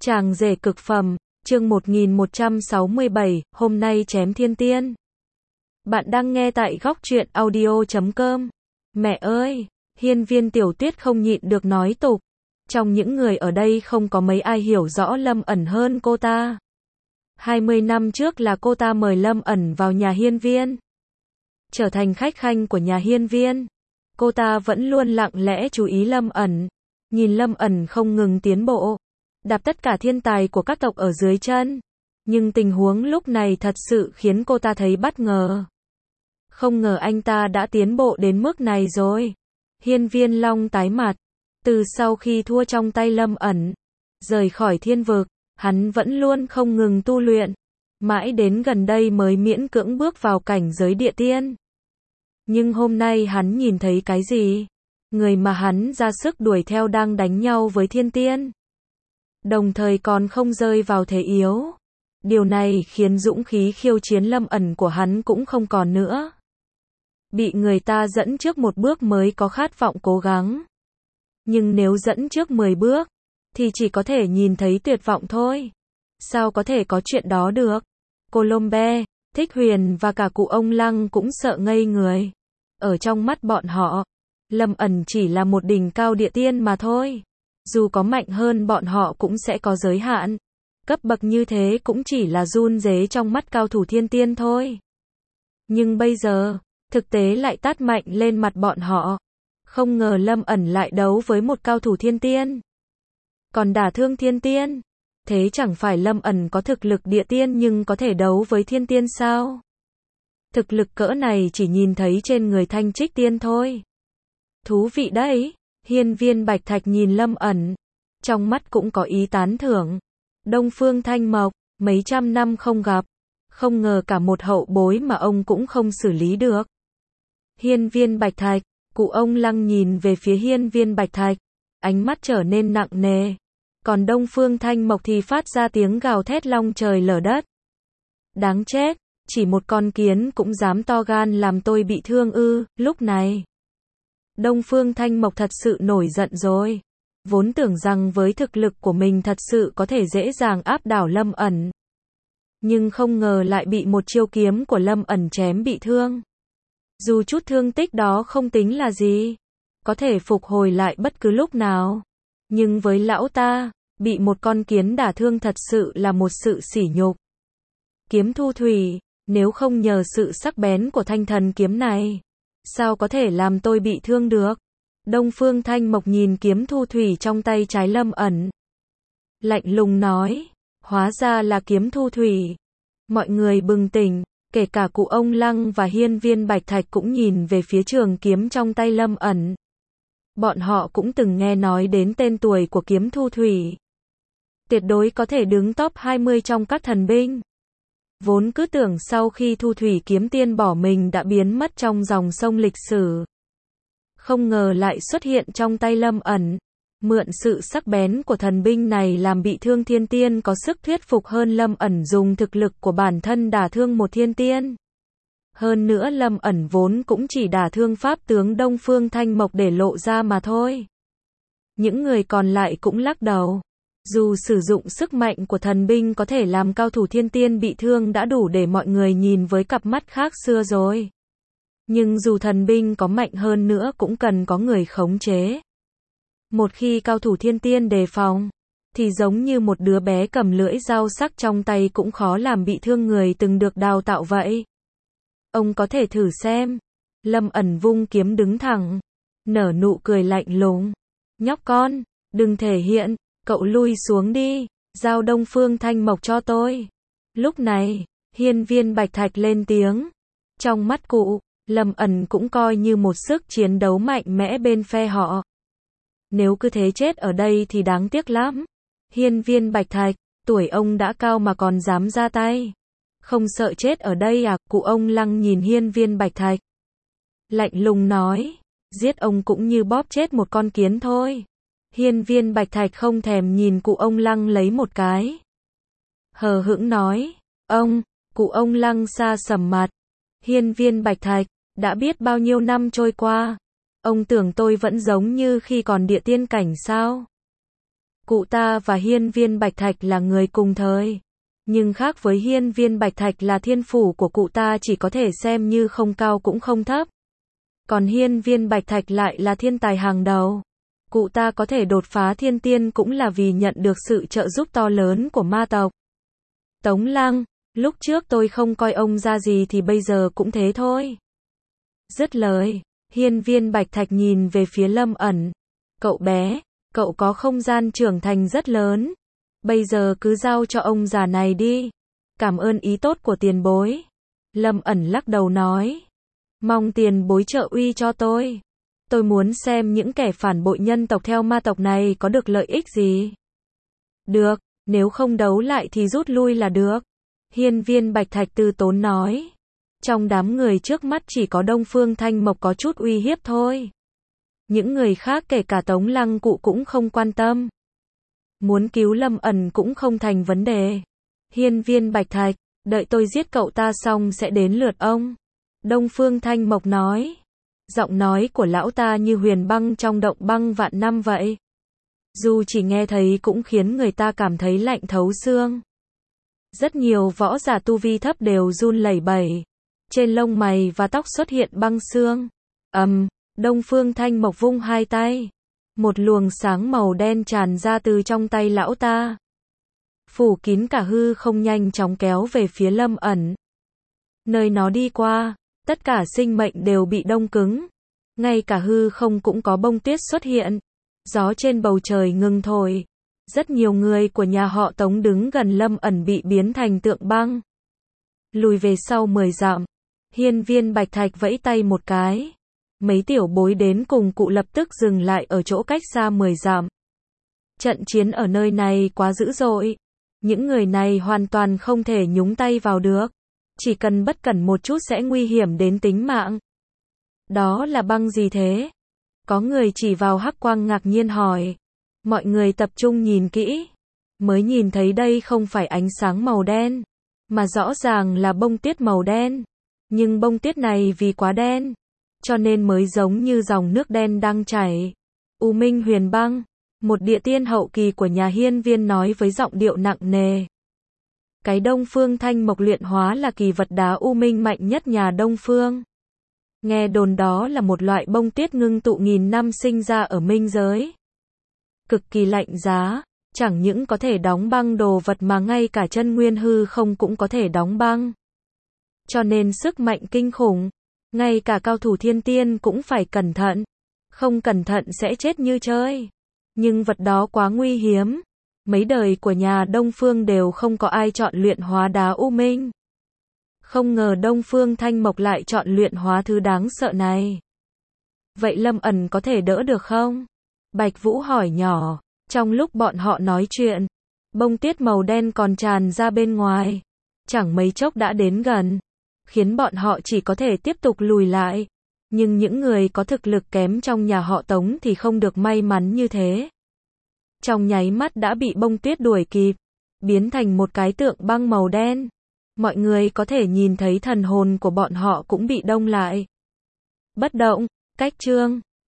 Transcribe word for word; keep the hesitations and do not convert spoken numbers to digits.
Chàng rể cực phẩm, chương một nghìn một trăm sáu mươi bảy, hôm nay chém thiên tiên. Bạn đang nghe tại góc truyện audio chấm com. Mẹ ơi, hiên viên Tiểu Tuyết không nhịn được nói tục. Trong những người ở đây không có mấy ai hiểu rõ Lâm ẩn hơn cô ta. hai mươi năm trước là cô ta mời Lâm ẩn vào nhà hiên viên. Trở thành khách khanh của nhà hiên viên. Cô ta vẫn luôn lặng lẽ chú ý Lâm ẩn. Nhìn Lâm ẩn không ngừng tiến bộ. Đạp tất cả thiên tài của các tộc ở dưới chân. Nhưng tình huống lúc này thật sự khiến cô ta thấy bất ngờ. Không ngờ anh ta đã tiến bộ đến mức này rồi. Hiên viên Long tái mặt. Từ sau khi thua trong tay Lâm ẩn, rời khỏi thiên vực, hắn vẫn luôn không ngừng tu luyện. Mãi đến gần đây mới miễn cưỡng bước vào cảnh giới địa tiên. Nhưng hôm nay hắn nhìn thấy cái gì? Người mà hắn ra sức đuổi theo đang đánh nhau với thiên tiên. Đồng thời còn không rơi vào thế yếu. Điều này khiến dũng khí khiêu chiến Lâm ẩn của hắn cũng không còn nữa. Bị người ta dẫn trước một bước mới có khát vọng cố gắng. Nhưng nếu dẫn trước mười bước, thì chỉ có thể nhìn thấy tuyệt vọng thôi. Sao có thể có chuyện đó được? Colombe, Thích Huyền và cả cụ ông Lăng cũng sợ ngây người. Ở trong mắt bọn họ, Lâm ẩn chỉ là một đỉnh cao địa tiên mà thôi. Dù có mạnh hơn bọn họ cũng sẽ có giới hạn. Cấp bậc như thế cũng chỉ là run rế trong mắt cao thủ thiên tiên thôi. Nhưng bây giờ, thực tế lại tát mạnh lên mặt bọn họ. Không ngờ Lâm ẩn lại đấu với một cao thủ thiên tiên. Còn đả thương thiên tiên. Thế chẳng phải Lâm ẩn có thực lực địa tiên nhưng có thể đấu với thiên tiên sao? Thực lực cỡ này chỉ nhìn thấy trên người Thanh Trích Tiên thôi. Thú vị đấy. Hiên viên Bạch Thạch nhìn Lâm ẩn. Trong mắt cũng có ý tán thưởng. Đông Phương Thanh Mộc, mấy trăm năm không gặp. Không ngờ cả một hậu bối mà ông cũng không xử lý được. Hiên viên Bạch Thạch, cụ ông Lăng nhìn về phía hiên viên Bạch Thạch. Ánh mắt trở nên nặng nề. Còn Đông Phương Thanh Mộc thì phát ra tiếng gào thét long trời lở đất. Đáng chết, chỉ một con kiến cũng dám to gan làm tôi bị thương ư. Lúc này, Đông Phương Thanh Mộc thật sự nổi giận rồi. Vốn tưởng rằng với thực lực của mình thật sự có thể dễ dàng áp đảo Lâm ẩn. Nhưng không ngờ lại bị một chiêu kiếm của Lâm ẩn chém bị thương. Dù chút thương tích đó không tính là gì. Có thể phục hồi lại bất cứ lúc nào. Nhưng với lão ta, bị một con kiến đả thương thật sự là một sự sỉ nhục. Kiếm thu thủy, nếu không nhờ sự sắc bén của thanh thần kiếm này, sao có thể làm tôi bị thương được? Đông Phương Thanh Mộc nhìn kiếm thu thủy trong tay trái Lâm ẩn. Lạnh lùng nói, hóa ra là kiếm thu thủy. Mọi người bừng tỉnh, kể cả cụ ông Lăng và hiên viên Bạch Thạch cũng nhìn về phía trường kiếm trong tay Lâm ẩn. Bọn họ cũng từng nghe nói đến tên tuổi của kiếm thu thủy. Tuyệt đối có thể đứng top hai mươi trong các thần binh. Vốn cứ tưởng sau khi thu thủy kiếm tiên bỏ mình đã biến mất trong dòng sông lịch sử. Không ngờ lại xuất hiện trong tay Lâm ẩn. Mượn sự sắc bén của thần binh này làm bị thương thiên tiên có sức thuyết phục hơn Lâm ẩn dùng thực lực của bản thân đả thương một thiên tiên. Hơn nữa Lâm ẩn vốn cũng chỉ đả thương pháp tướng Đông Phương Thanh Mộc để lộ ra mà thôi. Những người còn lại cũng lắc đầu. Dù sử dụng sức mạnh của thần binh có thể làm cao thủ thiên tiên bị thương đã đủ để mọi người nhìn với cặp mắt khác xưa rồi. Nhưng dù thần binh có mạnh hơn nữa cũng cần có người khống chế. Một khi cao thủ thiên tiên đề phòng, thì giống như một đứa bé cầm lưỡi dao sắc trong tay cũng khó làm bị thương người từng được đào tạo vậy. Ông có thể thử xem. Lâm ẩn vung kiếm đứng thẳng, nở nụ cười lạnh lùng. Nhóc con, đừng thể hiện, cậu lui xuống đi, giao Đông Phương Thanh Mộc cho tôi. Lúc này, hiên viên Bạch Thạch lên tiếng. Trong mắt cụ, Lâm ẩn cũng coi như một sức chiến đấu mạnh mẽ bên phe họ. Nếu cứ thế chết ở đây thì đáng tiếc lắm. Hiên viên Bạch Thạch, tuổi ông đã cao mà còn dám ra tay. Không sợ chết ở đây à? Cụ ông Lăng nhìn hiên viên Bạch Thạch. Lạnh lùng nói, giết ông cũng như bóp chết một con kiến thôi. Hiên viên Bạch Thạch không thèm nhìn cụ ông Lăng lấy một cái. Hờ hững nói, ông, cụ ông Lăng xa sầm mặt. Hiên viên Bạch Thạch, đã biết bao nhiêu năm trôi qua. Ông tưởng tôi vẫn giống như khi còn địa tiên cảnh sao? Cụ ta và hiên viên Bạch Thạch là người cùng thời. Nhưng khác với hiên viên Bạch Thạch là thiên phủ của cụ ta chỉ có thể xem như không cao cũng không thấp. Còn hiên viên Bạch Thạch lại là thiên tài hàng đầu. Cụ ta có thể đột phá thiên tiên cũng là vì nhận được sự trợ giúp to lớn của ma tộc. Tống Lăng, lúc trước tôi không coi ông ra gì thì bây giờ cũng thế thôi. Dứt lời, hiên viên Bạch Thạch nhìn về phía Lâm ẩn. Cậu bé, cậu có không gian trưởng thành rất lớn. Bây giờ cứ giao cho ông già này đi. Cảm ơn ý tốt của tiền bối. Lâm ẩn lắc đầu nói. Mong tiền bối trợ uy cho tôi. Tôi muốn xem những kẻ phản bội nhân tộc theo ma tộc này có được lợi ích gì. Được, nếu không đấu lại thì rút lui là được. Hiên viên Bạch Thạch từ tốn nói. Trong đám người trước mắt chỉ có Đông Phương Thanh Mộc có chút uy hiếp thôi. Những người khác kể cả Tống Lăng cụ cũng không quan tâm. Muốn cứu Lâm ẩn cũng không thành vấn đề. Hiên viên Bạch Thạch, đợi tôi giết cậu ta xong sẽ đến lượt ông. Đông Phương Thanh Mộc nói. Giọng nói của lão ta như huyền băng trong động băng vạn năm vậy. Dù chỉ nghe thấy cũng khiến người ta cảm thấy lạnh thấu xương. Rất nhiều võ giả tu vi thấp đều run lẩy bẩy. Trên lông mày và tóc xuất hiện băng xương. Ầm, um, Đông Phương Thanh Mộc vung hai tay. Một luồng sáng màu đen tràn ra từ trong tay lão ta. Phủ kín cả hư không nhanh chóng kéo về phía Lâm ẩn. Nơi nó đi qua, tất cả sinh mệnh đều bị đông cứng. Ngay cả hư không cũng có bông tuyết xuất hiện. Gió trên bầu trời ngừng thổi. Rất nhiều người của nhà họ Tống đứng gần Lâm ẩn bị biến thành tượng băng. Lùi về sau mười dặm. Hiên viên Bạch Thạch vẫy tay một cái. Mấy tiểu bối đến cùng cụ lập tức dừng lại ở chỗ cách xa mười dặm. Trận chiến ở nơi này quá dữ dội. Những người này hoàn toàn không thể nhúng tay vào được. Chỉ cần bất cẩn một chút sẽ nguy hiểm đến tính mạng. Đó là băng gì thế? Có người chỉ vào hắc quang ngạc nhiên hỏi. Mọi người tập trung nhìn kỹ. Mới nhìn thấy đây không phải ánh sáng màu đen. Mà rõ ràng là bông tuyết màu đen. Nhưng bông tuyết này vì quá đen. Cho nên mới giống như dòng nước đen đang chảy. U Minh Huyền Băng. Một địa tiên hậu kỳ của nhà hiên viên nói với giọng điệu nặng nề. Cái Đông Phương Thanh Mộc luyện hóa là kỳ vật đá U Minh mạnh nhất nhà Đông Phương. Nghe đồn đó là một loại bông tuyết ngưng tụ nghìn năm sinh ra ở minh giới. Cực kỳ lạnh giá, chẳng những có thể đóng băng đồ vật mà ngay cả chân nguyên hư không cũng có thể đóng băng. Cho nên sức mạnh kinh khủng, ngay cả cao thủ thiên tiên cũng phải cẩn thận. Không cẩn thận sẽ chết như chơi. Nhưng vật đó quá nguy hiếm. Mấy đời của nhà Đông Phương đều không có ai chọn luyện hóa đá U Minh. Không ngờ Đông Phương Thanh Mộc lại chọn luyện hóa thứ đáng sợ này. Vậy Lâm ẩn có thể đỡ được không? Bạch Vũ hỏi nhỏ. Trong lúc bọn họ nói chuyện, bông tuyết màu đen còn tràn ra bên ngoài. Chẳng mấy chốc đã đến gần. Khiến bọn họ chỉ có thể tiếp tục lùi lại. Nhưng những người có thực lực kém trong nhà họ Tống thì không được may mắn như thế. Trong nháy mắt đã bị bông tuyết đuổi kịp. Biến thành một cái tượng băng màu đen. Mọi người có thể nhìn thấy thần hồn của bọn họ cũng bị đông lại. Bất động, cách chương.